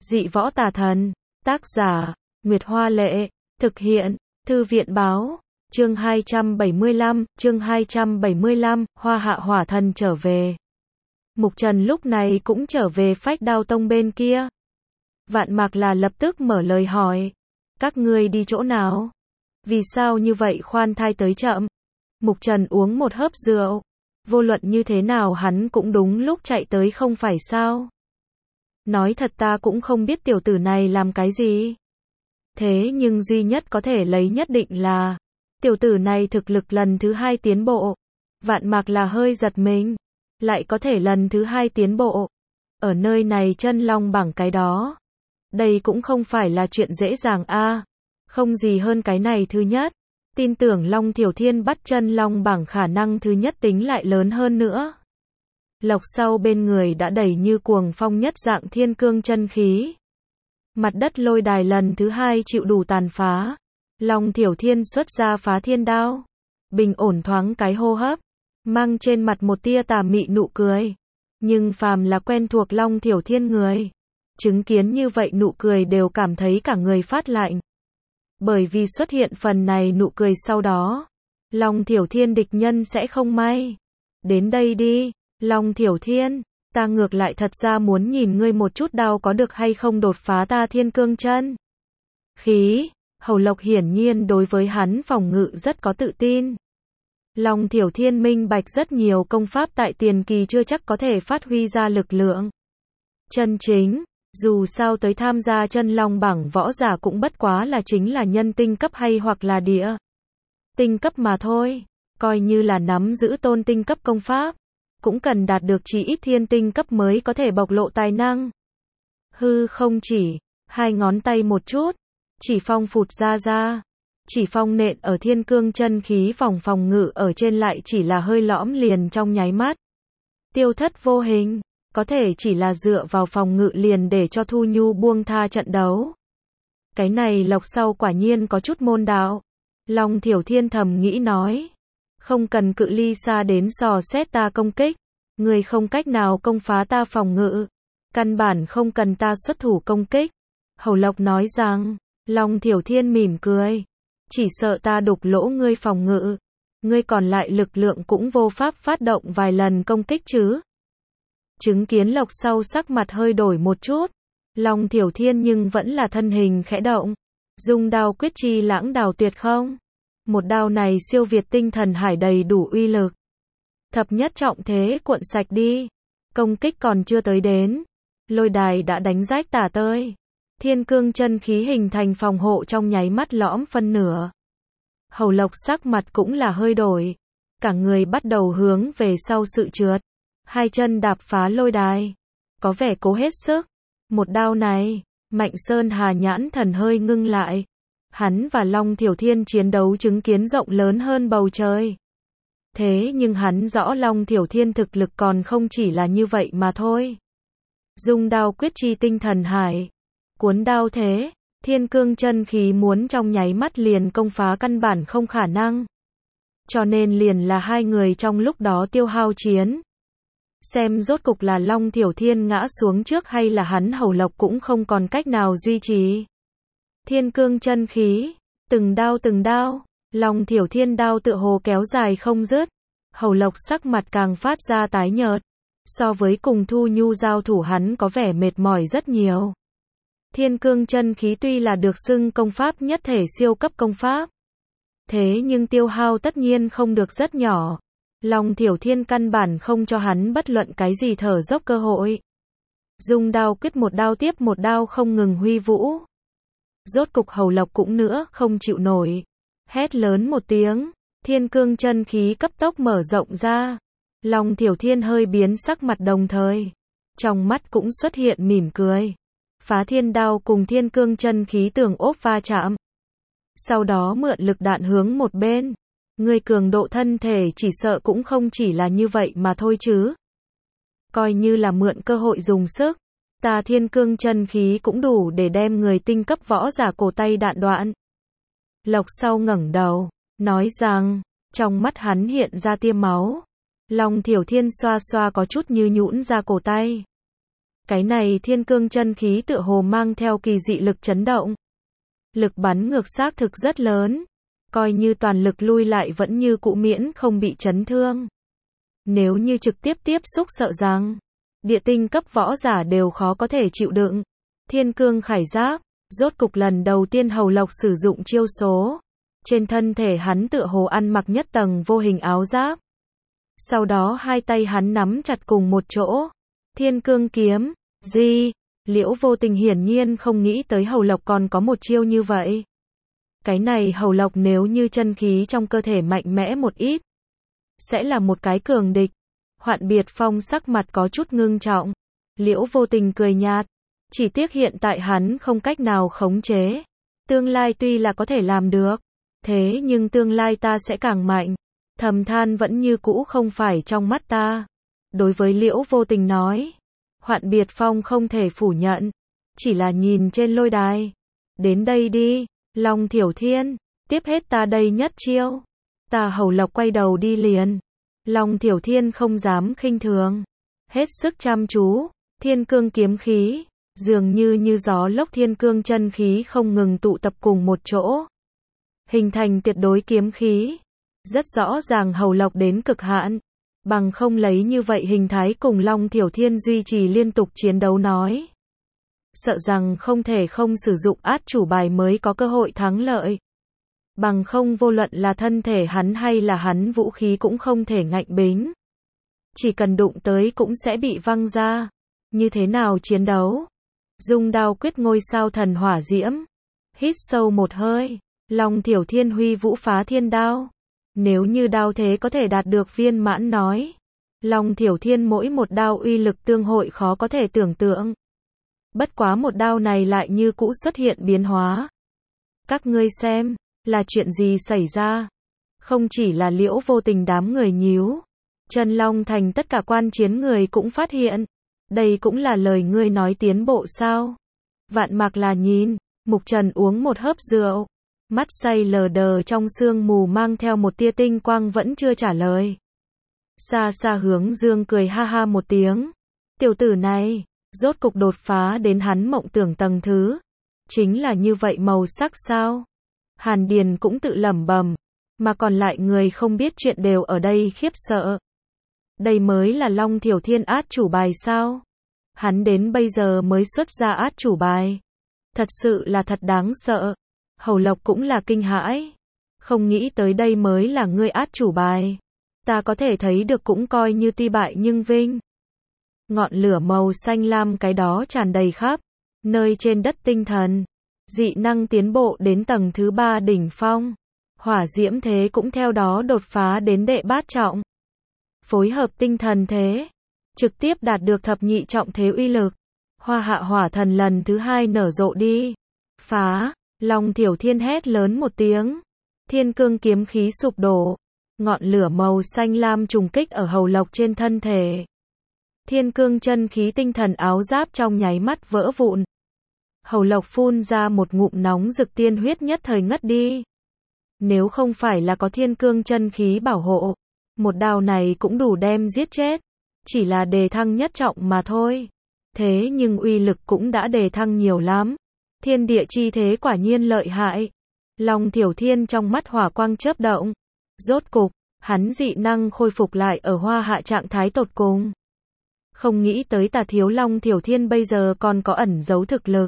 Dị võ tà thần. Tác giả, Nguyệt Hoa Lệ. Thực hiện, Thư viện Báo. Chương 275, Hoa Hạ Hỏa Thần trở về. Mục Trần lúc này cũng trở về Phách Đao Tông bên kia. Vạn Mạc là lập tức mở lời hỏi. Các ngươi đi chỗ nào? Vì sao như vậy khoan thai tới chậm? Mục Trần uống một hớp rượu. Vô luận như thế nào hắn cũng đúng lúc chạy tới không phải sao? Nói thật ta cũng không biết tiểu tử này làm cái gì. Thế nhưng duy nhất có thể lấy nhất định là tiểu tử này thực lực lần thứ 2 tiến bộ. Vạn Mạc là hơi giật mình. Lại có thể lần thứ 2 tiến bộ. Ở nơi này chân long bảng cái đó. Đây cũng không phải là chuyện dễ dàng a. Không gì hơn cái này thứ nhất. Tin tưởng Long Thiểu Thiên bắt chân long bảng khả năng thứ nhất tính lại lớn hơn nữa. Lộc sau bên người đã đẩy như cuồng phong nhất dạng thiên cương chân khí. Mặt đất lôi đài lần thứ 2 chịu đủ tàn phá. Long Thiểu Thiên xuất ra phá thiên đao. Bình ổn thoáng cái hô hấp. Mang trên mặt một tia tà mị nụ cười. Nhưng phàm là quen thuộc Long Thiểu Thiên người. Chứng kiến như vậy nụ cười đều cảm thấy cả người phát lạnh. Bởi vì xuất hiện phần này nụ cười sau đó. Long Thiểu Thiên địch nhân sẽ không may. Đến đây đi, Long Thiểu Thiên. Ta ngược lại thật ra muốn nhìn ngươi một chút đao có được hay không đột phá ta thiên cương chân. Khí. Hầu Lộc hiển nhiên đối với hắn phòng ngự rất có tự tin. Long Thiểu Thiên minh bạch rất nhiều công pháp tại tiền kỳ chưa chắc có thể phát huy ra lực lượng chân chính. Dù sao tới tham gia chân long bảng võ giả cũng bất quá là chính là nhân tinh cấp hay hoặc là địa tinh cấp mà thôi. Coi như là nắm giữ tôn tinh cấp công pháp, cũng cần đạt được chỉ ít thiên tinh cấp mới có thể bộc lộ tài năng. Hư không chỉ, hai ngón tay một chút, chỉ phong phụt ra. Chỉ phong nện ở thiên cương chân khí phòng ngự ở trên lại chỉ là hơi lõm liền trong nháy mắt. Tiêu thất vô hình. Có thể chỉ là dựa vào phòng ngự liền để cho Thu Nhu buông tha trận đấu. Cái này Lộc sau quả nhiên có chút môn đạo. Long Thiểu Thiên thầm nghĩ nói. Không cần cự ly xa đến dò xét ta công kích. Người không cách nào công phá ta phòng ngự. Căn bản không cần ta xuất thủ công kích. Hầu Lộc nói rằng. Long Thiểu Thiên mỉm cười. Chỉ sợ ta đục lỗ ngươi phòng ngự. Ngươi còn lại lực lượng cũng vô pháp phát động vài lần công kích chứ. Chứng kiến Lộc sau sắc mặt hơi đổi một chút. Long Thiểu Thiên nhưng vẫn là thân hình khẽ động. Dùng đao quyết chi lãng đào tuyệt không? Một đao này siêu việt tinh thần hải đầy đủ uy lực. Thập nhất trọng thế cuộn sạch đi. Công kích còn chưa tới đến. Lôi đài đã đánh rách tả tơi. Thiên cương chân khí hình thành phòng hộ trong nháy mắt lõm phân nửa. Hầu Lộc sắc mặt cũng là hơi đổi. Cả người bắt đầu hướng về sau sự trượt. Hai chân đạp phá lôi đài. Có vẻ cố hết sức. Một đao này, Mạnh Sơn Hà nhãn thần hơi ngưng lại. Hắn và Long Thiểu Thiên chiến đấu chứng kiến rộng lớn hơn bầu trời. Thế nhưng hắn rõ Long Thiểu Thiên thực lực còn không chỉ là như vậy mà thôi. Dùng đao quyết chi tinh thần hải. Cuốn đao thế, thiên cương chân khí muốn trong nháy mắt liền công phá căn bản không khả năng. Cho nên liền là hai người trong lúc đó tiêu hao chiến. Xem rốt cục là Long Thiểu Thiên ngã xuống trước hay là hắn Hầu Lộc cũng không còn cách nào duy trì. Thiên cương chân khí, từng đao, Long Thiểu Thiên đao tựa hồ kéo dài không dứt. Hầu Lộc sắc mặt càng phát ra tái nhợt. So với cùng Thu Nhu giao thủ hắn có vẻ mệt mỏi rất nhiều. Thiên cương chân khí tuy là được xưng công pháp nhất thể siêu cấp công pháp. Thế nhưng tiêu hao tất nhiên không được rất nhỏ. Long Thiểu Thiên căn bản không cho hắn bất luận cái gì thở dốc cơ hội. Dùng đao quyết một đao tiếp một đao không ngừng huy vũ. Rốt cục Hầu Lộc cũng nữa không chịu nổi. Hét lớn một tiếng. Thiên cương chân khí cấp tốc mở rộng ra. Long Thiểu Thiên hơi biến sắc mặt đồng thời. Trong mắt cũng xuất hiện mỉm cười. Phá thiên đao cùng thiên cương chân khí tường ốp va chạm. Sau đó mượn lực đạn hướng một bên. Người cường độ thân thể chỉ sợ cũng không chỉ là như vậy mà thôi chứ. Coi như là mượn cơ hội dùng sức. Ta thiên cương chân khí cũng đủ để đem người tinh cấp võ giả cổ tay đạn đoạn. Lộc sau ngẩng đầu, nói rằng, trong mắt hắn hiện ra tia máu. Long Thiểu Thiên xoa xoa có chút như nhũn ra cổ tay. Cái này thiên cương chân khí tựa hồ mang theo kỳ dị lực chấn động. Lực bắn ngược xác thực rất lớn. Coi như toàn lực lui lại vẫn như cũ miễn không bị chấn thương. Nếu như trực tiếp tiếp xúc sợ rằng địa tinh cấp võ giả đều khó có thể chịu đựng. Thiên cương khải giáp, rốt cục lần đầu tiên Hầu Lộc sử dụng chiêu số. Trên thân thể hắn tựa hồ ăn mặc nhất tầng vô hình áo giáp. Sau đó hai tay hắn nắm chặt cùng một chỗ. Thiên cương kiếm, gì? Liễu Vô Tình hiển nhiên không nghĩ tới Hầu Lộc còn có một chiêu như vậy. Cái này Hầu Lộc nếu như chân khí trong cơ thể mạnh mẽ một ít, sẽ là một cái cường địch. Hoạn Biệt Phong sắc mặt có chút ngưng trọng. Liễu Vô Tình cười nhạt. Chỉ tiếc hiện tại hắn không cách nào khống chế. Tương lai tuy là có thể làm được. Thế nhưng tương lai ta sẽ càng mạnh. Thầm than vẫn như cũ không phải trong mắt ta. Đối với Liễu Vô Tình nói. Hoạn Biệt Phong không thể phủ nhận. Chỉ là nhìn trên lôi đài. Đến đây đi, Long Thiểu Thiên. Tiếp hết ta đây nhất chiêu. Ta Hầu Lộc quay đầu đi liền. Long Thiểu Thiên không dám khinh thường. Hết sức chăm chú. Thiên cương kiếm khí. Dường như gió lốc thiên cương chân khí không ngừng tụ tập cùng một chỗ. Hình thành tuyệt đối kiếm khí. Rất rõ ràng Hầu Lộc đến cực hạn. Bằng không lấy như vậy hình thái cùng Long Thiểu Thiên duy trì liên tục chiến đấu nói. Sợ rằng không thể không sử dụng át chủ bài mới có cơ hội thắng lợi. Bằng không vô luận là thân thể hắn hay là hắn vũ khí cũng không thể ngạnh bính. Chỉ cần đụng tới cũng sẽ bị văng ra. Như thế nào chiến đấu? Dung đao quyết ngôi sao thần hỏa diễm. Hít sâu một hơi. Long Thiểu Thiên huy vũ phá thiên đao. Nếu như đao thế có thể đạt được viên mãn nói. Long Thiểu Thiên mỗi một đao uy lực tương hội khó có thể tưởng tượng. Bất quá một đao này lại như cũ xuất hiện biến hóa. Các ngươi xem, là chuyện gì xảy ra? Không chỉ là Liễu Vô Tình đám người nhíu. Chân Long Thành tất cả quan chiến người cũng phát hiện. Đây cũng là lời ngươi nói tiến bộ sao? Vạn Mạc là nhìn, Mục Trần uống một hớp rượu. Mắt say lờ đờ trong sương mù mang theo một tia tinh quang vẫn chưa trả lời. Xa xa Hướng Dương cười ha ha một tiếng. Tiểu tử này, rốt cục đột phá đến hắn mộng tưởng tầng thứ. Chính là như vậy màu sắc sao? Hàn Điền cũng tự lẩm bẩm, mà còn lại người không biết chuyện đều ở đây khiếp sợ. Đây mới là Long Thiểu Thiên át chủ bài sao? Hắn đến bây giờ mới xuất ra át chủ bài. Thật sự là thật đáng sợ. Hầu Lộc cũng là kinh hãi. Không nghĩ tới đây mới là ngươi át chủ bài. Ta có thể thấy được cũng coi như tuy bại nhưng vinh. Ngọn lửa màu xanh lam cái đó tràn đầy khắp nơi trên đất tinh thần. Dị năng tiến bộ đến tầng thứ 3 đỉnh phong. Hỏa diễm thế cũng theo đó đột phá đến đệ bát trọng. Phối hợp tinh thần thế, trực tiếp đạt được thập nhị trọng thế uy lực. Hoa hạ hỏa thần lần thứ 2 nở rộ đi. Phá, Long Thiểu Thiên hét lớn một tiếng. Thiên cương kiếm khí sụp đổ. Ngọn lửa màu xanh lam trùng kích ở Hầu Lộc trên thân thể. Thiên cương chân khí tinh thần áo giáp trong nháy mắt vỡ vụn. Hầu Lộc phun ra một ngụm nóng rực tiên huyết nhất thời ngất đi. Nếu không phải là có thiên cương chân khí bảo hộ, một đao này cũng đủ đem giết chết. Chỉ là đề thăng nhất trọng mà thôi. Thế nhưng uy lực cũng đã đề thăng nhiều lắm. Thiên địa chi thế quả nhiên lợi hại. Long Thiểu Thiên trong mắt hỏa quang chớp động. Rốt cục, hắn dị năng khôi phục lại ở Hoa Hạ trạng thái tột cùng. Không nghĩ tới Tà Thiếu Long Thiểu Thiên bây giờ còn có ẩn giấu thực lực.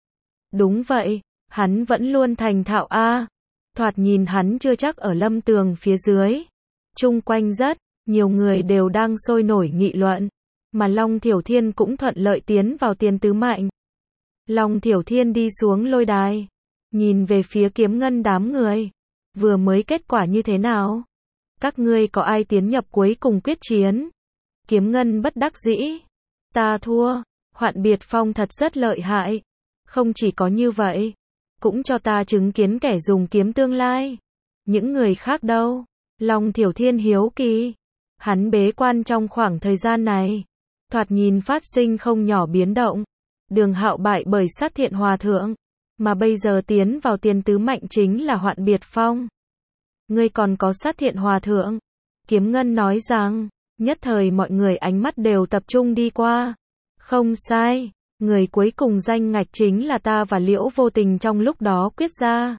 Đúng vậy, hắn vẫn luôn thành thạo a. Thoạt nhìn hắn chưa chắc ở lâm tường phía dưới. Chung quanh rất nhiều người đều đang sôi nổi nghị luận, mà Long Thiểu Thiên cũng thuận lợi tiến vào tiền tứ mạnh. Long Thiểu Thiên đi xuống lôi đài, nhìn về phía Kiếm Ngân đám người. Vừa mới kết quả như thế nào? Các ngươi có ai tiến nhập cuối cùng quyết chiến? Kiếm Ngân bất đắc dĩ. Ta thua, Hoạn Biệt Phong thật rất lợi hại. Không chỉ có như vậy, cũng cho ta chứng kiến kẻ dùng kiếm tương lai. Những người khác đâu? Long Thiểu Thiên hiếu kỳ. Hắn bế quan trong khoảng thời gian này, thoạt nhìn phát sinh không nhỏ biến động. Đường Hạo bại bởi Sát Thiện Hòa Thượng, mà bây giờ tiến vào tiền tứ mạnh chính là Hoạn Biệt Phong. Ngươi còn có Sát Thiện Hòa Thượng. Kiếm Ngân nói rằng, nhất thời mọi người ánh mắt đều tập trung đi qua. Không sai, người cuối cùng danh ngạch chính là ta và Liễu Vô Tình trong lúc đó quyết ra.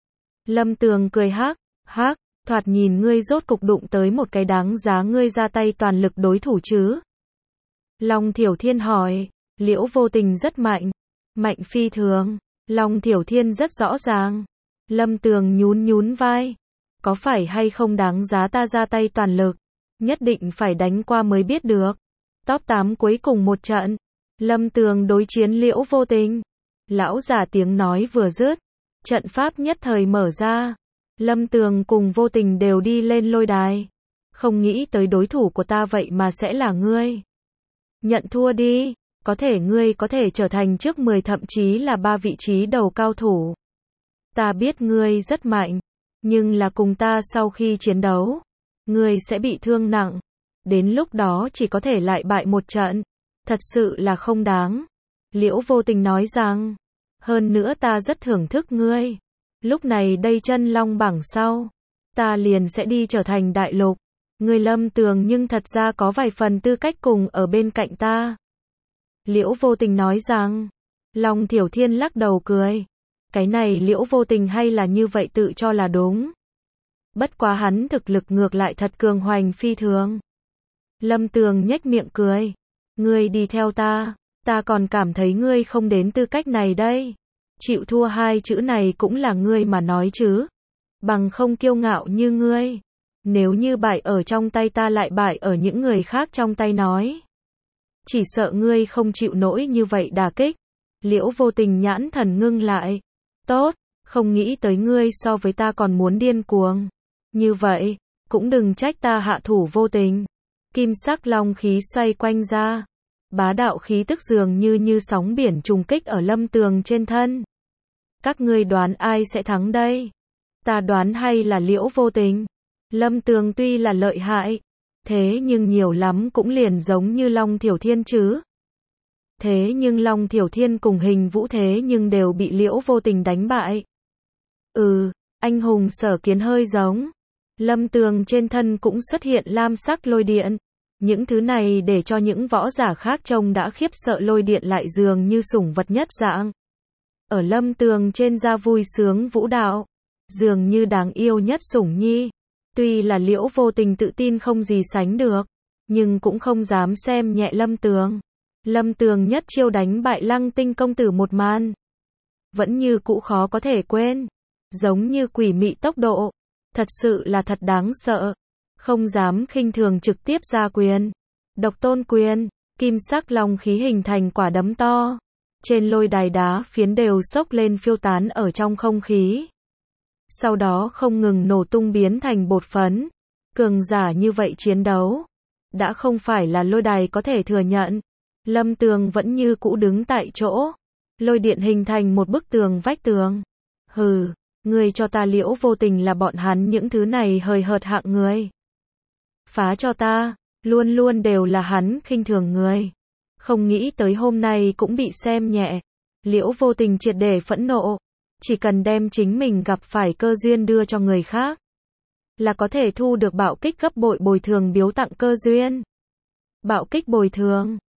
Lâm Tường cười hắc, hắc, thoạt nhìn ngươi rốt cục đụng tới một cái đáng giá ngươi ra tay toàn lực đối thủ chứ. Long Thiểu Thiên hỏi, Liễu Vô Tình rất mạnh, mạnh phi thường, Long Thiểu Thiên rất rõ ràng. Lâm Tường nhún nhún vai, có phải hay không đáng giá ta ra tay toàn lực, nhất định phải đánh qua mới biết được. Top 8 cuối cùng một trận, Lâm Tường đối chiến Liễu Vô Tình. Lão giả tiếng nói vừa dứt, trận pháp nhất thời mở ra. Lâm Tường cùng Vô Tình đều đi lên lôi đài. Không nghĩ tới đối thủ của ta vậy mà sẽ là ngươi. Nhận thua đi, có thể ngươi có thể trở thành trước 10 thậm chí là 3 vị trí đầu cao thủ. Ta biết ngươi rất mạnh, nhưng là cùng ta sau khi chiến đấu, ngươi sẽ bị thương nặng. Đến lúc đó chỉ có thể lại bại một trận. Thật sự là không đáng. Liễu Vô Tình nói rằng, hơn nữa ta rất thưởng thức ngươi. Lúc này đây chân long bảng sau, ta liền sẽ đi trở thành đại lục. Ngươi Lâm Tường nhưng thật ra có vài phần tư cách cùng ở bên cạnh ta. Liễu Vô Tình nói rằng, Long Thiểu Thiên lắc đầu cười. Cái này Liễu Vô Tình hay là như vậy tự cho là đúng. Bất quá hắn thực lực ngược lại thật cường hoành phi thường. Lâm Tường nhếch miệng cười. Ngươi đi theo ta còn cảm thấy ngươi không đến tư cách này đây. Chịu thua hai chữ này cũng là ngươi mà nói chứ. Bằng không kiêu ngạo như ngươi. Nếu như bại ở trong tay ta lại bại ở những người khác trong tay nói. Chỉ sợ ngươi không chịu nổi như vậy đả kích. Liễu Vô Tình nhãn thần ngưng lại. Tốt, không nghĩ tới ngươi so với ta còn muốn điên cuồng. Như vậy, cũng đừng trách ta hạ thủ vô tình. Kim sắc long khí xoay quanh ra. Bá đạo khí tức dường như sóng biển trùng kích ở Lâm Tường trên thân. Các ngươi đoán ai sẽ thắng đây? Ta đoán hay là Liễu Vô Tình. Lâm Tường tuy là lợi hại, thế nhưng nhiều lắm cũng liền giống như Long Thiểu Thiên chứ. Thế nhưng Long Thiểu Thiên cùng Hình Vũ thế nhưng đều bị Liễu Vô Tình đánh bại. Anh hùng Sở Kiến hơi giống. Lâm Tường trên thân cũng xuất hiện lam sắc lôi điện. Những thứ này để cho những võ giả khác trông đã khiếp sợ, lôi điện lại dường như sủng vật nhất dạng. Ở Lâm Tường trên da vui sướng vũ đạo, dường như đáng yêu nhất sủng nhi. Tuy là Liễu Vô Tình tự tin không gì sánh được, nhưng cũng không dám xem nhẹ Lâm Tường. Lâm Tường nhất chiêu đánh bại Lăng Tinh công tử một màn, vẫn như cũ khó có thể quên, giống như quỷ mị tốc độ, thật sự là thật đáng sợ. Không dám khinh thường trực tiếp ra quyền. Độc Tôn quyền, kim sắc long khí hình thành quả đấm to. Trên lôi đài đá phiến đều xốc lên phiêu tán ở trong không khí. Sau đó không ngừng nổ tung biến thành bột phấn. Cường giả như vậy chiến đấu, đã không phải là lôi đài có thể thừa nhận. Lâm Tường vẫn như cũ đứng tại chỗ. Lôi điện hình thành một bức tường vách tường. Hừ, ngươi cho ta Liễu Vô Tình là bọn hắn những thứ này hời hợt hạng người. Phá cho ta, luôn luôn đều là hắn khinh thường người. Không nghĩ tới hôm nay cũng bị xem nhẹ. Liễu Vô Tình triệt để phẫn nộ. Chỉ cần đem chính mình gặp phải cơ duyên đưa cho người khác, là có thể thu được bạo kích gấp bội bồi thường biếu tặng cơ duyên. Bạo kích bồi thường.